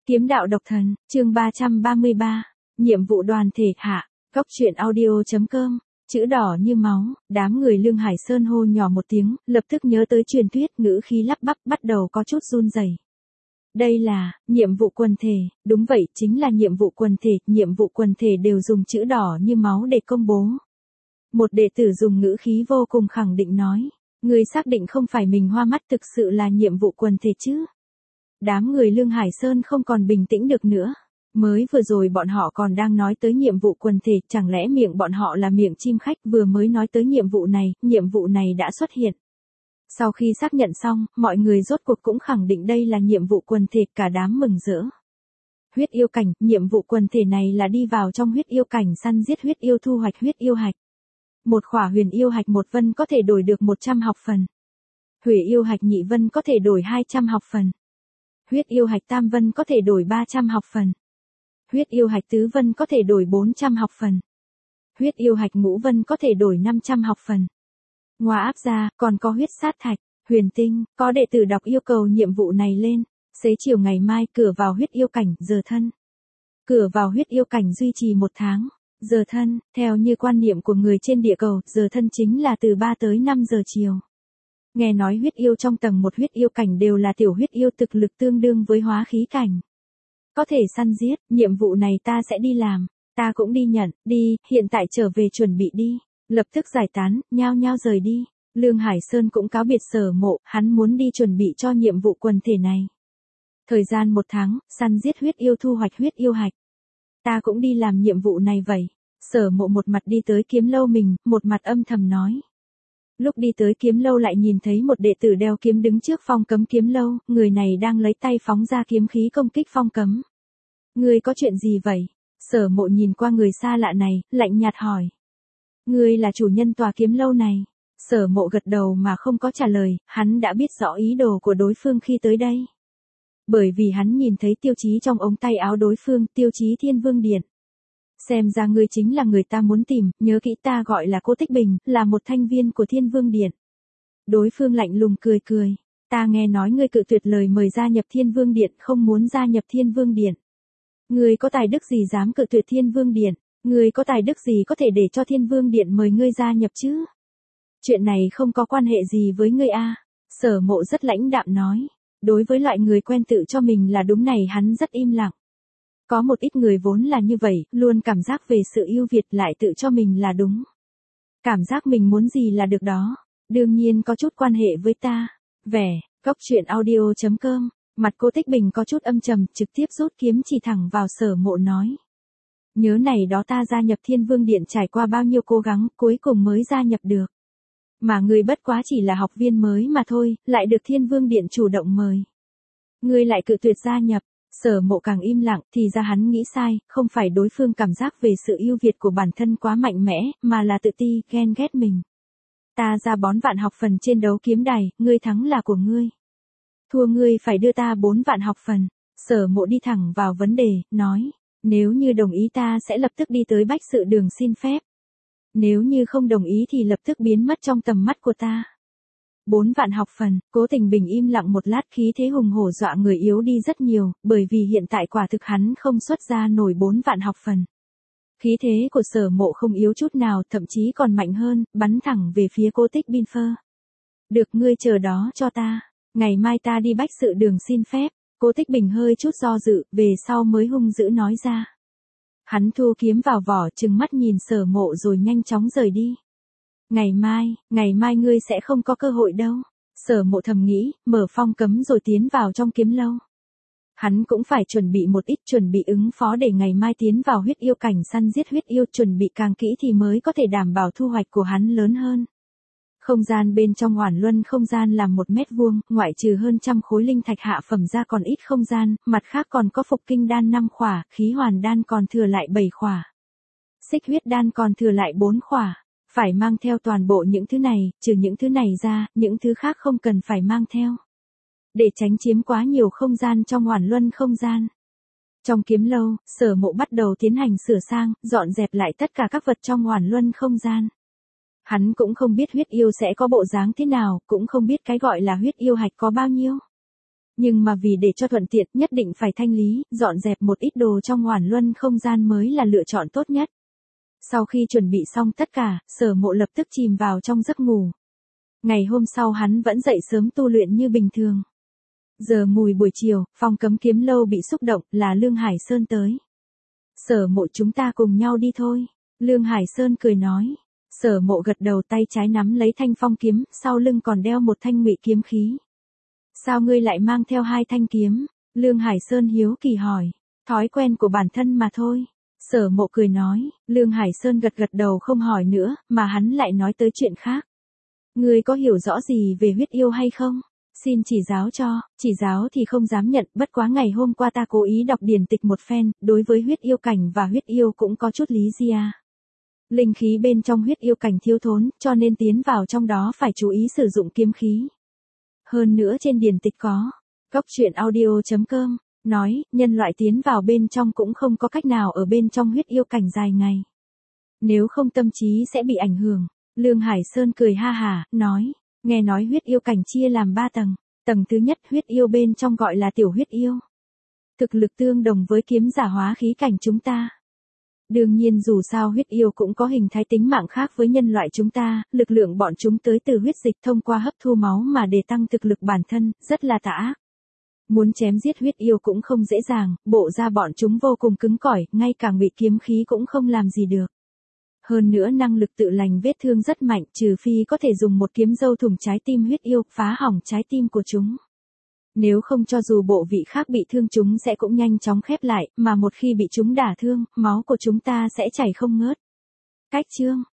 Kiếm đạo độc thần, chương 333, nhiệm vụ đoàn thể hạ, góc truyện audio.com, chữ đỏ như máu, đám người Lương Hải Sơn hô nhỏ một tiếng, lập tức nhớ tới truyền thuyết, ngữ khí lắp bắp bắt đầu có chút run rẩy. Đây là, nhiệm vụ quần thể, đúng vậy, chính là nhiệm vụ quần thể đều dùng chữ đỏ như máu để công bố. Một đệ tử dùng ngữ khí vô cùng khẳng định nói, người xác định không phải mình hoa mắt thực sự là nhiệm vụ quần thể chứ? Đám người Lương Hải Sơn không còn bình tĩnh được nữa. Mới vừa rồi bọn họ còn đang nói tới nhiệm vụ quần thể, chẳng lẽ miệng bọn họ là miệng chim khách, vừa mới nói tới nhiệm vụ này đã xuất hiện. Sau khi xác nhận xong, mọi người rốt cuộc cũng khẳng định đây là nhiệm vụ quần thể, cả đám mừng rỡ. Huyết yêu cảnh, nhiệm vụ quần thể này là đi vào trong huyết yêu cảnh săn giết huyết yêu, thu hoạch huyết yêu hạch. Một khỏa huyền yêu hạch một vân có thể đổi được 100 học phần. Hủy yêu hạch nhị vân có thể đổi 200 học phần. Huyết yêu hạch tam vân có thể đổi 300 học phần. Huyết yêu hạch tứ vân có thể đổi 400 học phần. Huyết yêu hạch ngũ vân có thể đổi 500 học phần. Ngoài áp ra, còn có huyết sát thạch, huyền tinh, có đệ tử đọc yêu cầu nhiệm vụ này lên. Xế chiều ngày mai cửa vào huyết yêu cảnh, giờ thân. Cửa vào huyết yêu cảnh duy trì 1 tháng. Giờ thân, theo như quan niệm của người trên địa cầu, giờ thân chính là từ 3 tới 5 giờ chiều. Nghe nói huyết yêu trong tầng 1 huyết yêu cảnh đều là tiểu huyết yêu, thực lực tương đương với hóa khí cảnh. Có thể săn giết, nhiệm vụ này ta sẽ đi làm, ta cũng đi nhận, đi, hiện tại trở về chuẩn bị đi. Lập tức giải tán, nhao nhao rời đi. Lương Hải Sơn cũng cáo biệt Sở Mộ, hắn muốn đi chuẩn bị cho nhiệm vụ quần thể này. Thời gian 1 tháng, săn giết huyết yêu, thu hoạch huyết yêu hạch. Ta cũng đi làm nhiệm vụ này vậy. Sở Mộ một mặt đi tới kiếm lâu mình, một mặt âm thầm nói. Lúc đi tới kiếm lâu lại nhìn thấy một đệ tử đeo kiếm đứng trước phong cấm kiếm lâu, người này đang lấy tay phóng ra kiếm khí công kích phong cấm. Ngươi có chuyện gì vậy? Sở Mộ nhìn qua người xa lạ này, lạnh nhạt hỏi. Ngươi là chủ nhân tòa kiếm lâu này. Sở Mộ gật đầu mà không có trả lời, hắn đã biết rõ ý đồ của đối phương khi tới đây. Bởi vì hắn nhìn thấy tiêu chí trong ống tay áo đối phương, tiêu chí Thiên Vương Điện. Xem ra ngươi chính là người ta muốn tìm, nhớ kỹ ta gọi là Cố Tích Bình, là một thành viên của Thiên Vương Điện. Đối phương lạnh lùng cười cười, ta nghe nói ngươi cự tuyệt lời mời gia nhập Thiên Vương Điện, không muốn gia nhập Thiên Vương Điện. Ngươi có tài đức gì dám cự tuyệt Thiên Vương Điện, ngươi có tài đức gì có thể để cho Thiên Vương Điện mời ngươi gia nhập chứ? Chuyện này không có quan hệ gì với ngươi a. Sở Mộ rất lãnh đạm nói, đối với loại người quen tự cho mình là đúng này hắn rất im lặng. Có một ít người vốn là như vậy, luôn cảm giác về sự ưu việt lại tự cho mình là đúng. Cảm giác mình muốn gì là được đó, đương nhiên có chút quan hệ với ta. Vẻ, góc truyện audio.com, mặt Cố Tích Bình có chút âm trầm, trực tiếp rút kiếm chỉ thẳng vào Sở Mộ nói. Nhớ này đó, ta gia nhập Thiên Vương Điện trải qua bao nhiêu cố gắng, cuối cùng mới gia nhập được. Mà ngươi bất quá chỉ là học viên mới mà thôi, lại được Thiên Vương Điện chủ động mời. Ngươi lại cự tuyệt gia nhập. Sở Mộ càng im lặng, thì ra hắn nghĩ sai, không phải đối phương cảm giác về sự ưu việt của bản thân quá mạnh mẽ, mà là tự ti, ghen ghét mình. Ta ra bón vạn học phần trên đấu kiếm đài, ngươi thắng là của ngươi. Thua ngươi phải đưa ta 4 vạn học phần. Sở Mộ đi thẳng vào vấn đề, nói, nếu như đồng ý ta sẽ lập tức đi tới Bách Sự Đường xin phép. Nếu như không đồng ý thì lập tức biến mất trong tầm mắt của ta. 4 vạn học phần, Cố Tình Bình im lặng một lát, khí thế hùng hổ dọa người yếu đi rất nhiều, bởi vì hiện tại quả thực hắn không xuất ra nổi 4 vạn học phần. Khí thế của Sở Mộ không yếu chút nào, thậm chí còn mạnh hơn, bắn thẳng về phía Cố Tích Bình phơ. Được, ngươi chờ đó cho ta, ngày mai ta đi Bách Sự Đường xin phép. Cố Tích Bình hơi chút do dự, về sau mới hung dữ nói ra. Hắn thu kiếm vào vỏ, trừng mắt nhìn Sở Mộ rồi nhanh chóng rời đi. Ngày mai ngươi sẽ không có cơ hội đâu. Sở Mộ thầm nghĩ, mở phong cấm rồi tiến vào trong kiếm lâu. Hắn cũng phải chuẩn bị một ít, chuẩn bị ứng phó để ngày mai tiến vào huyết yêu cảnh săn giết huyết yêu, chuẩn bị càng kỹ thì mới có thể đảm bảo thu hoạch của hắn lớn hơn. Không gian bên trong Oản Luân không gian là 1 mét vuông, ngoại trừ hơn trăm khối linh thạch hạ phẩm ra còn ít không gian, mặt khác còn có phục kinh đan 5 khỏa, khí hoàn đan còn thừa lại 7 khỏa. Xích huyết đan còn thừa lại 4 khỏa. Phải mang theo toàn bộ những thứ này, trừ những thứ này ra, những thứ khác không cần phải mang theo. Để tránh chiếm quá nhiều không gian trong Oản Luân không gian. Trong kiếm lâu, Sở Mộ bắt đầu tiến hành sửa sang, dọn dẹp lại tất cả các vật trong Oản Luân không gian. Hắn cũng không biết huyết yêu sẽ có bộ dáng thế nào, cũng không biết cái gọi là huyết yêu hạch có bao nhiêu. Nhưng mà vì để cho thuận tiện nhất định phải thanh lý, dọn dẹp một ít đồ trong oản luân không gian mới là lựa chọn tốt nhất. Sau khi chuẩn bị xong tất cả, Sở Mộ lập tức chìm vào trong giấc ngủ. Ngày hôm sau hắn vẫn dậy sớm tu luyện như bình thường. Giờ mùi buổi chiều, phòng cấm kiếm lâu bị xúc động, là Lương Hải Sơn tới. Sở Mộ chúng ta cùng nhau đi thôi. Lương Hải Sơn cười nói. Sở Mộ gật đầu, tay trái nắm lấy thanh phong kiếm, sau lưng còn đeo một thanh ngụy kiếm khí. Sao ngươi lại mang theo 2 thanh kiếm? Lương Hải Sơn hiếu kỳ hỏi. Thói quen của bản thân mà thôi. Sở Mộ cười nói. Lương Hải Sơn gật gật đầu không hỏi nữa, mà hắn lại nói tới chuyện khác. Ngươi có hiểu rõ gì về huyết yêu hay không? Xin chỉ giáo cho. Chỉ giáo thì không dám nhận, bất quá ngày hôm qua ta cố ý đọc điển tịch một phen, đối với huyết yêu cảnh và huyết yêu cũng có chút lý ria. Linh khí bên trong huyết yêu cảnh thiếu thốn, cho nên tiến vào trong đó phải chú ý sử dụng kiếm khí. Hơn nữa trên điển tịch có, goctruyện.audio.com, nói, nhân loại tiến vào bên trong cũng không có cách nào ở bên trong huyết yêu cảnh dài ngày. Nếu không tâm trí sẽ bị ảnh hưởng. Lương Hải Sơn cười ha hả, nói, nghe nói huyết yêu cảnh chia làm 3 tầng. Tầng thứ nhất huyết yêu bên trong gọi là tiểu huyết yêu. Thực lực tương đồng với kiếm giả hóa khí cảnh chúng ta. Đương nhiên dù sao huyết yêu cũng có hình thái tính mạng khác với nhân loại chúng ta, lực lượng bọn chúng tới từ huyết dịch thông qua hấp thu máu mà để tăng thực lực bản thân, rất là tà ác. Muốn chém giết huyết yêu cũng không dễ dàng, bộ ra bọn chúng vô cùng cứng cỏi, ngay cả ngụy kiếm khí cũng không làm gì được. Hơn nữa năng lực tự lành vết thương rất mạnh, trừ phi có thể dùng một kiếm dâu thủng trái tim huyết yêu, phá hỏng trái tim của chúng. Nếu không cho dù bộ vị khác bị thương chúng sẽ cũng nhanh chóng khép lại, mà một khi bị chúng đả thương, máu của chúng ta sẽ chảy không ngớt. Cách chương